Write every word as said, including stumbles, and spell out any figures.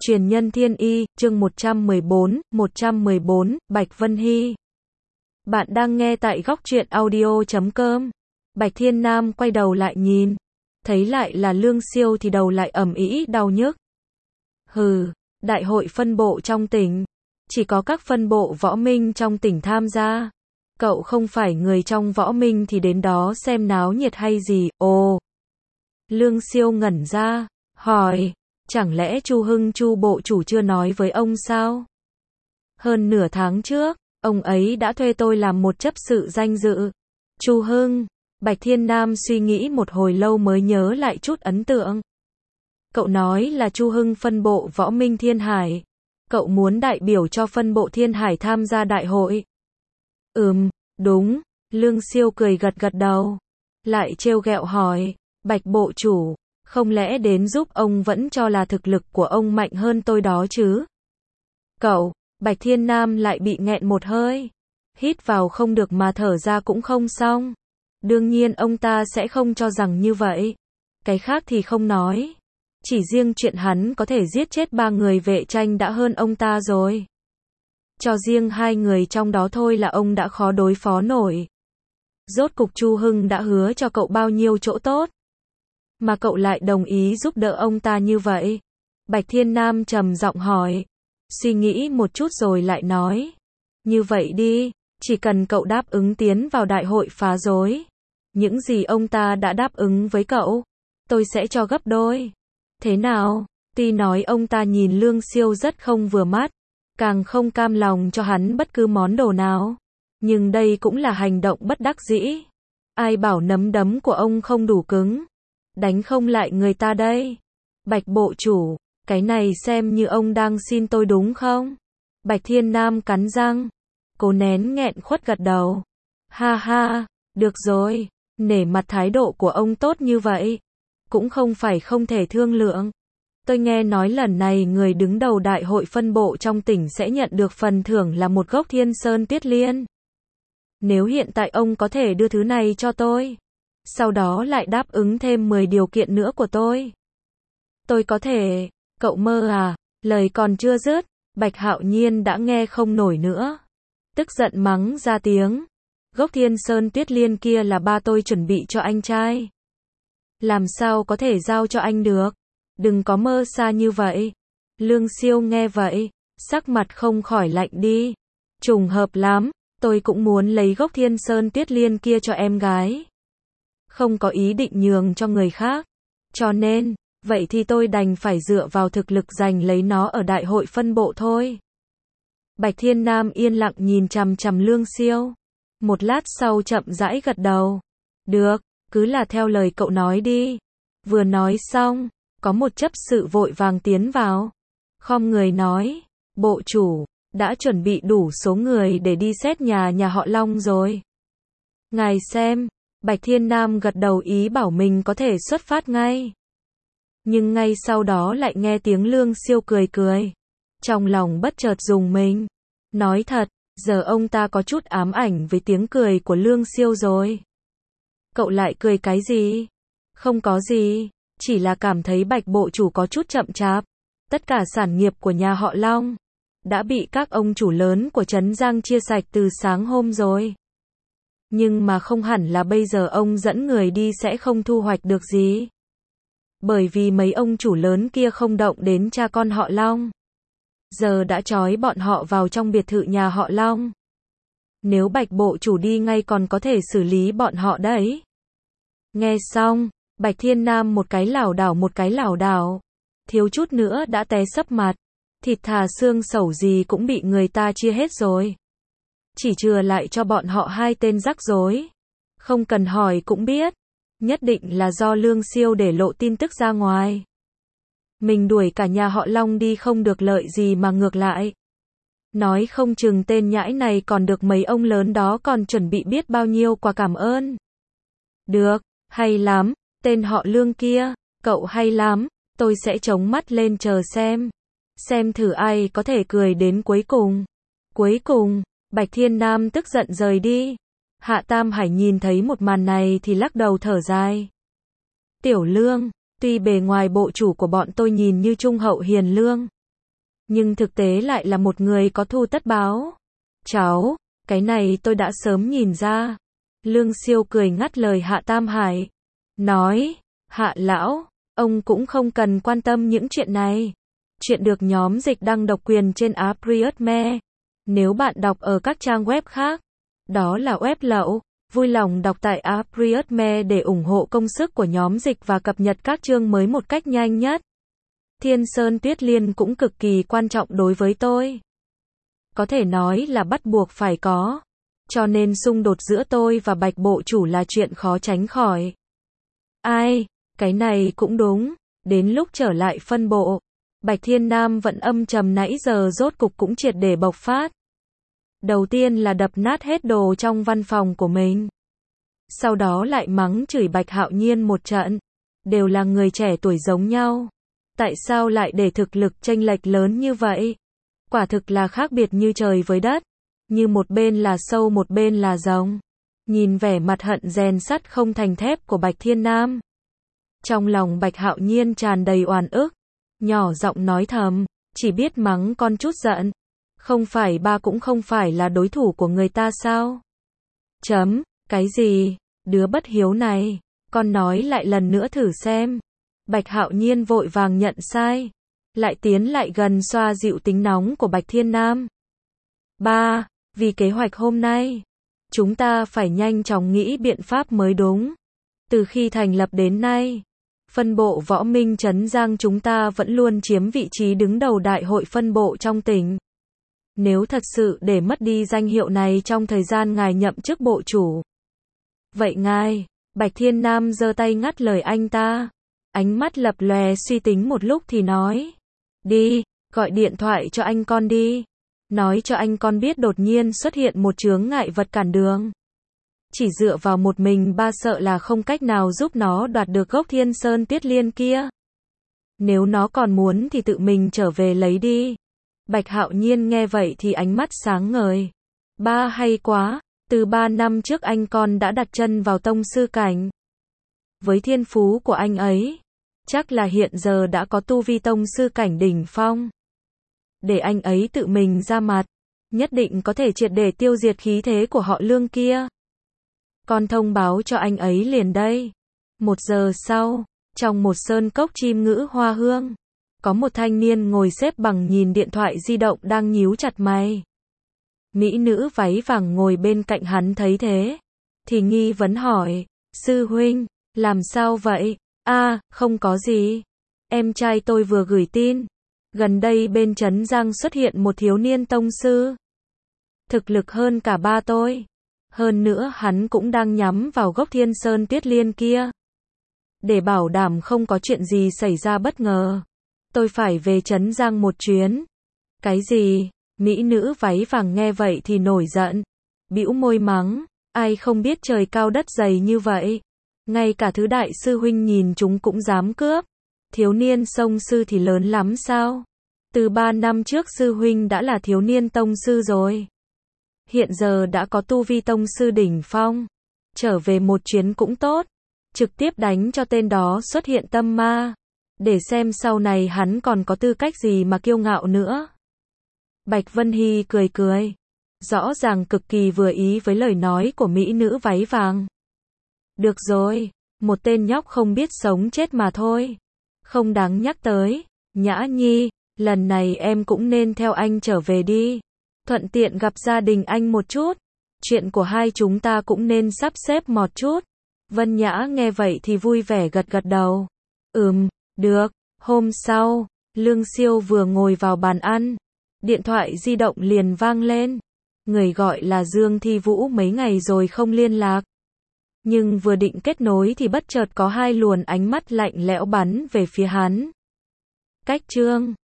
Truyền nhân thiên y, chương một trăm mười bốn, một trăm mười bốn, Bạch Vân Hy. Bạn đang nghe tại góc truyện audio chấm com. Bạch Thiên Nam quay đầu lại nhìn, thấy lại là Lương Siêu thì đầu lại ầm ĩ đau nhức. Hừ, đại hội phân bộ trong tỉnh, chỉ có các phân bộ võ minh trong tỉnh tham gia. Cậu không phải người trong võ minh thì đến đó xem náo nhiệt hay gì? Ồ. Lương Siêu ngẩn ra, hỏi, chẳng lẽ Chu Hưng Chu bộ chủ chưa nói với ông sao? Hơn nửa tháng trước, ông ấy đã thuê tôi làm một chấp sự danh dự. Chu Hưng, Bạch Thiên Nam suy nghĩ một hồi lâu mới nhớ lại chút ấn tượng. Cậu nói là Chu Hưng phân bộ võ minh Thiên Hải. Cậu muốn đại biểu cho phân bộ Thiên Hải tham gia đại hội. Ừm, đúng, Lương Siêu cười gật gật đầu. Lại trêu ghẹo hỏi, Bạch bộ chủ, không lẽ đến giúp ông vẫn cho là thực lực của ông mạnh hơn tôi đó chứ? Cậu, Bạch Thiên Nam lại bị nghẹn một hơi. Hít vào không được mà thở ra cũng không xong. Đương nhiên ông ta sẽ không cho rằng như vậy. Cái khác thì không nói. Chỉ riêng chuyện hắn có thể giết chết ba người vệ tranh đã hơn ông ta rồi. Cho riêng hai người trong đó thôi là ông đã khó đối phó nổi. Rốt cục Chu Hưng đã hứa cho cậu bao nhiêu chỗ tốt, mà cậu lại đồng ý giúp đỡ ông ta như vậy? Bạch Thiên Nam trầm giọng hỏi. Suy nghĩ một chút rồi lại nói. Như vậy đi, chỉ cần cậu đáp ứng tiến vào đại hội phá rối, những gì ông ta đã đáp ứng với cậu, tôi sẽ cho gấp đôi. Thế nào? Tuy nói ông ta nhìn Lương Siêu rất không vừa mắt, càng không cam lòng cho hắn bất cứ món đồ nào, nhưng đây cũng là hành động bất đắc dĩ. Ai bảo nắm đấm của ông không đủ cứng, đánh không lại người ta đây. Bạch bộ chủ, cái này xem như ông đang xin tôi đúng không? Bạch Thiên Nam cắn răng, cố nén nghẹn khuất gật đầu. Ha ha, được rồi, nể mặt thái độ của ông tốt như vậy, cũng không phải không thể thương lượng. Tôi nghe nói lần này người đứng đầu đại hội phân bộ trong tỉnh sẽ nhận được phần thưởng là một gốc Thiên Sơn Tiết Liên. Nếu hiện tại ông có thể đưa thứ này cho tôi, sau đó lại đáp ứng thêm mười điều kiện nữa của tôi, tôi có thể. Cậu mơ à? Lời còn chưa dứt, Bạch Hạo Nhiên đã nghe không nổi nữa, tức giận mắng ra tiếng. Gốc Thiên Sơn Tuyết Liên kia là ba tôi chuẩn bị cho anh trai, làm sao có thể giao cho anh được? Đừng có mơ xa như vậy. Lương Siêu nghe vậy, sắc mặt không khỏi lạnh đi. Trùng hợp lắm, tôi cũng muốn lấy gốc Thiên Sơn Tuyết Liên kia cho em gái, không có ý định nhường cho người khác, cho nên, vậy thì tôi đành phải dựa vào thực lực giành lấy nó ở đại hội phân bộ thôi. Bạch Thiên Nam yên lặng nhìn chằm chằm Lương Siêu, một lát sau chậm rãi gật đầu. Được, cứ là theo lời cậu nói đi. Vừa nói xong, có một chấp sự vội vàng tiến vào, khom người nói, bộ chủ, đã chuẩn bị đủ số người để đi xét nhà nhà họ Long rồi. Ngài xem. Bạch Thiên Nam gật đầu ý bảo mình có thể xuất phát ngay. Nhưng ngay sau đó lại nghe tiếng Lương Siêu cười cười. Trong lòng bất chợt rùng mình. Nói thật, giờ ông ta có chút ám ảnh với tiếng cười của Lương Siêu rồi. Cậu lại cười cái gì? Không có gì, chỉ là cảm thấy Bạch bộ chủ có chút chậm chạp. Tất cả sản nghiệp của nhà họ Long đã bị các ông chủ lớn của Trấn Giang chia sạch từ sáng hôm rồi. Nhưng mà không hẳn là bây giờ ông dẫn người đi sẽ không thu hoạch được gì. Bởi vì mấy ông chủ lớn kia không động đến cha con họ Long, giờ đã trói bọn họ vào trong biệt thự nhà họ Long. Nếu Bạch bộ chủ đi ngay còn có thể xử lý bọn họ đấy. Nghe xong, Bạch Thiên Nam một cái lảo đảo một cái lảo đảo, thiếu chút nữa đã té sấp mặt. Thịt thà xương sẩu gì cũng bị người ta chia hết rồi, chỉ chừa lại cho bọn họ hai tên rắc rối. Không cần hỏi cũng biết, nhất định là do Lương Siêu để lộ tin tức ra ngoài. Mình đuổi cả nhà họ Long đi không được lợi gì mà ngược lại. Nói không chừng tên nhãi này còn được mấy ông lớn đó còn chuẩn bị biết bao nhiêu quà cảm ơn. Được, hay lắm, tên họ Lương kia, cậu hay lắm, tôi sẽ chống mắt lên chờ xem. Xem thử ai có thể cười đến cuối cùng. Cuối cùng, Bạch Thiên Nam tức giận rời đi. Hạ Tam Hải nhìn thấy một màn này thì lắc đầu thở dài. Tiểu Lương, tuy bề ngoài bộ chủ của bọn tôi nhìn như trung hậu hiền lương, nhưng thực tế lại là một người có thù tất báo. Cháu, cái này tôi đã sớm nhìn ra. Lương Siêu cười ngắt lời Hạ Tam Hải. Nói, Hạ lão, ông cũng không cần quan tâm những chuyện này. Chuyện được nhóm dịch đăng độc quyền trên Apriotme. Nếu bạn đọc ở các trang web khác, đó là web lậu. Vui lòng đọc tại Apriotme để ủng hộ công sức của nhóm dịch và cập nhật các chương mới một cách nhanh nhất. Thiên Sơn Tuyết Liên cũng cực kỳ quan trọng đối với tôi. Có thể nói là bắt buộc phải có. Cho nên xung đột giữa tôi và Bạch bộ chủ là chuyện khó tránh khỏi. Ai, cái này cũng đúng. Đến lúc trở lại phân bộ, Bạch Thiên Nam vẫn âm trầm nãy giờ rốt cục cũng triệt để bộc phát. Đầu tiên là đập nát hết đồ trong văn phòng của mình. Sau đó lại mắng chửi Bạch Hạo Nhiên một trận. Đều là người trẻ tuổi giống nhau. Tại sao lại để thực lực chênh lệch lớn như vậy? Quả thực là khác biệt như trời với đất. Như một bên là sâu một bên là rồng. Nhìn vẻ mặt hận rèn sắt không thành thép của Bạch Thiên Nam. Trong lòng Bạch Hạo Nhiên tràn đầy oan ức. Nhỏ giọng nói thầm, chỉ biết mắng con chút giận. Không phải ba cũng không phải là đối thủ của người ta sao? Chấm, cái gì? Đứa bất hiếu này, con nói lại lần nữa thử xem. Bạch Hạo Nhiên vội vàng nhận sai. Lại tiến lại gần xoa dịu tính nóng của Bạch Thiên Nam. Ba, vì kế hoạch hôm nay, chúng ta phải nhanh chóng nghĩ biện pháp mới đúng. Từ khi thành lập đến nay, phân bộ Võ Minh Trấn Giang chúng ta vẫn luôn chiếm vị trí đứng đầu đại hội phân bộ trong tỉnh. Nếu thật sự để mất đi danh hiệu này trong thời gian ngài nhậm chức bộ chủ. Vậy ngài, Bạch Thiên Nam giơ tay ngắt lời anh ta. Ánh mắt lập lòe suy tính một lúc thì nói. Đi, gọi điện thoại cho anh con đi. Nói cho anh con biết đột nhiên xuất hiện một chướng ngại vật cản đường. Chỉ dựa vào một mình ba sợ là không cách nào giúp nó đoạt được gốc Thiên Sơn Tuyết Liên kia. Nếu nó còn muốn thì tự mình trở về lấy đi. Bạch Hạo Nhiên nghe vậy thì ánh mắt sáng ngời. Ba hay quá, từ ba năm trước anh con đã đặt chân vào tông sư cảnh. Với thiên phú của anh ấy, chắc là hiện giờ đã có tu vi tông sư cảnh đỉnh phong. Để anh ấy tự mình ra mặt, nhất định có thể triệt để tiêu diệt khí thế của họ Lương kia. Con thông báo cho anh ấy liền đây. Một giờ sau, trong một sơn cốc chim ngữ hoa hương, có một thanh niên ngồi xếp bằng nhìn điện thoại di động đang nhíu chặt mày. Mỹ nữ váy vàng ngồi bên cạnh hắn thấy thế, thì nghi vấn hỏi, sư huynh, làm sao vậy? A, không có gì. Em trai tôi vừa gửi tin. Gần đây bên Trấn Giang xuất hiện một thiếu niên tông sư. Thực lực hơn cả ba tôi. Hơn nữa hắn cũng đang nhắm vào gốc Thiên Sơn Tuyết Liên kia. Để bảo đảm không có chuyện gì xảy ra bất ngờ, tôi phải về Trấn Giang một chuyến. Cái gì? Mỹ nữ váy vàng nghe vậy thì nổi giận. Bĩu môi mắng, ai không biết trời cao đất dày như vậy. Ngay cả thứ đại sư huynh nhìn chúng cũng dám cướp. Thiếu niên sông sư thì lớn lắm sao? Từ ba năm trước sư huynh đã là thiếu niên tông sư rồi. Hiện giờ đã có tu vi tông sư đỉnh phong. Trở về một chuyến cũng tốt. Trực tiếp đánh cho tên đó xuất hiện tâm ma. Để xem sau này hắn còn có tư cách gì mà kiêu ngạo nữa. Bạch Vân Hy cười cười. Rõ ràng cực kỳ vừa ý với lời nói của mỹ nữ váy vàng. Được rồi, một tên nhóc không biết sống chết mà thôi. Không đáng nhắc tới. Nhã Nhi, lần này em cũng nên theo anh trở về đi. Thuận tiện gặp gia đình anh một chút. Chuyện của hai chúng ta cũng nên sắp xếp một chút. Vân Nhã nghe vậy thì vui vẻ gật gật đầu. Ừm, được. Hôm sau, Lương Siêu vừa ngồi vào bàn ăn. Điện thoại di động liền vang lên. Người gọi là Dương Thi Vũ mấy ngày rồi không liên lạc. Nhưng vừa định kết nối thì bất chợt có hai luồn ánh mắt lạnh lẽo bắn về phía hắn. Cách chương